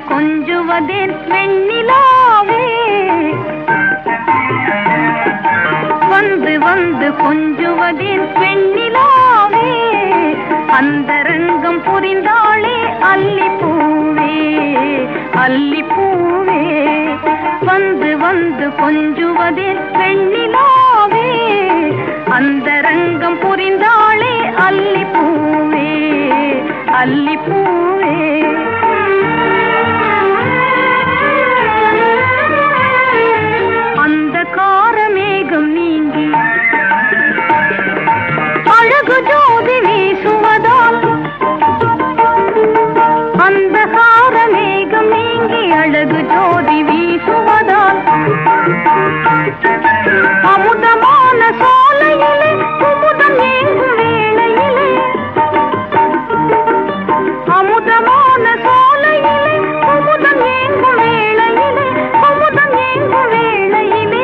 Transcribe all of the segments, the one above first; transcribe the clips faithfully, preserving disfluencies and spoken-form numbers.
கொஞ்சுவதேன் வெண்ணிலாவே வந்து வந்து கொஞ்சுவதேன் வெண்ணிலாவே அந்தரங்கம் புரிந்தாளே அல்லிப்பூவே அல்லிப்பூவே வந்து வந்து கொஞ்சுவதேன் வெண்ணிலாவே அந்தரங்கம் புரிந்தாளே அல்லிப்பூவே அல்லிப்பூவே அந்த காரமேகம் நீங்கி அழகு ஜோதி வீசுவதால் அந்த காரமேகம் நீங்கி அழகு ஜோதி வீசுவதால் அமுதமான சோலையிலே குமுதம் ஏங்கும் வேளையிலே அமுதமான சோலையிலே குமுதம் ஏங்கும் வேளையிலே குமுதம் ஏங்கும் வேளையிலே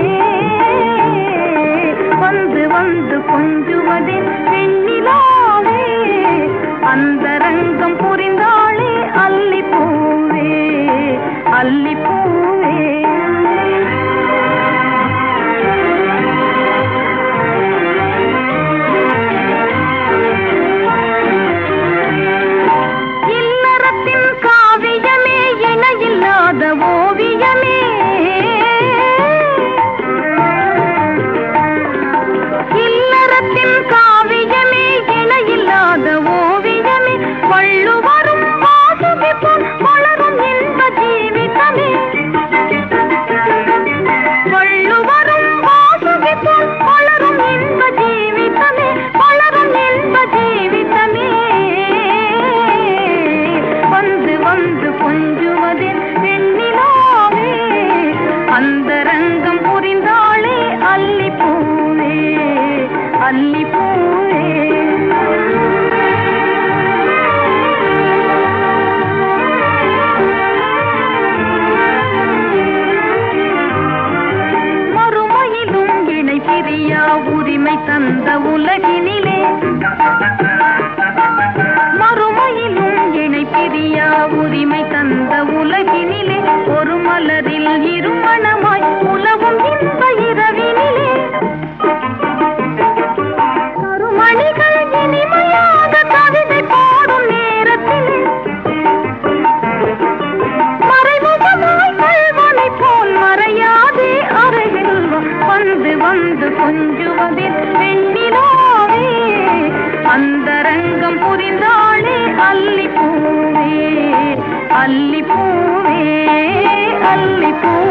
வந்து வந்து கொஞ்சுவதேன் வெண்ணிலாவே அந்தரங்கம் புரிந்தாளே அல்லிப்பூவே அல்லிப்பூவே இல்லறத்தின் காவியமே இணையில்லாத ஓவியமே இல்லறத்தின் காவியமே இணையில்லாத ஓவியமே வள்ளுவரும் வாசுகிப்போம் வளரும் இன்ப ஜீவிதமே வள்ளுவரும் வாசுகிப்போம் வளரும் இன்ப ஜீவிதமே வளரும் இன்ப ஜீவிதமே வந்து வந்து கொஞ்சுவதேன் வெண்ணிலாவே அந்தரங்கம் புரிந்தாளே அல்லிப்பூவே அல்லிப்பூவே மறுமையிலும் இணை பிரியா உரிமை தந்த உலகினிலே மறுமையிலும் இணை பிரியா உரிமை தந்த உலகினிலே ஒரு மலரில் இருமணமாய் உலவும் இன்ப இரவினிலே கருமணிகள் இனிமையாக கவிதை பாடும் நேரத்திலே மறைமுகமாய் கல்வனை போல் மறையாதே அருகில் வந்து வந்து கொஞ்சுவதேன் வெண்ணிலாவே அந்தரங்கம் புரிந்தாளே அல்லிப்பூவே அல்லிப்பூவே அல்லிப்பூவே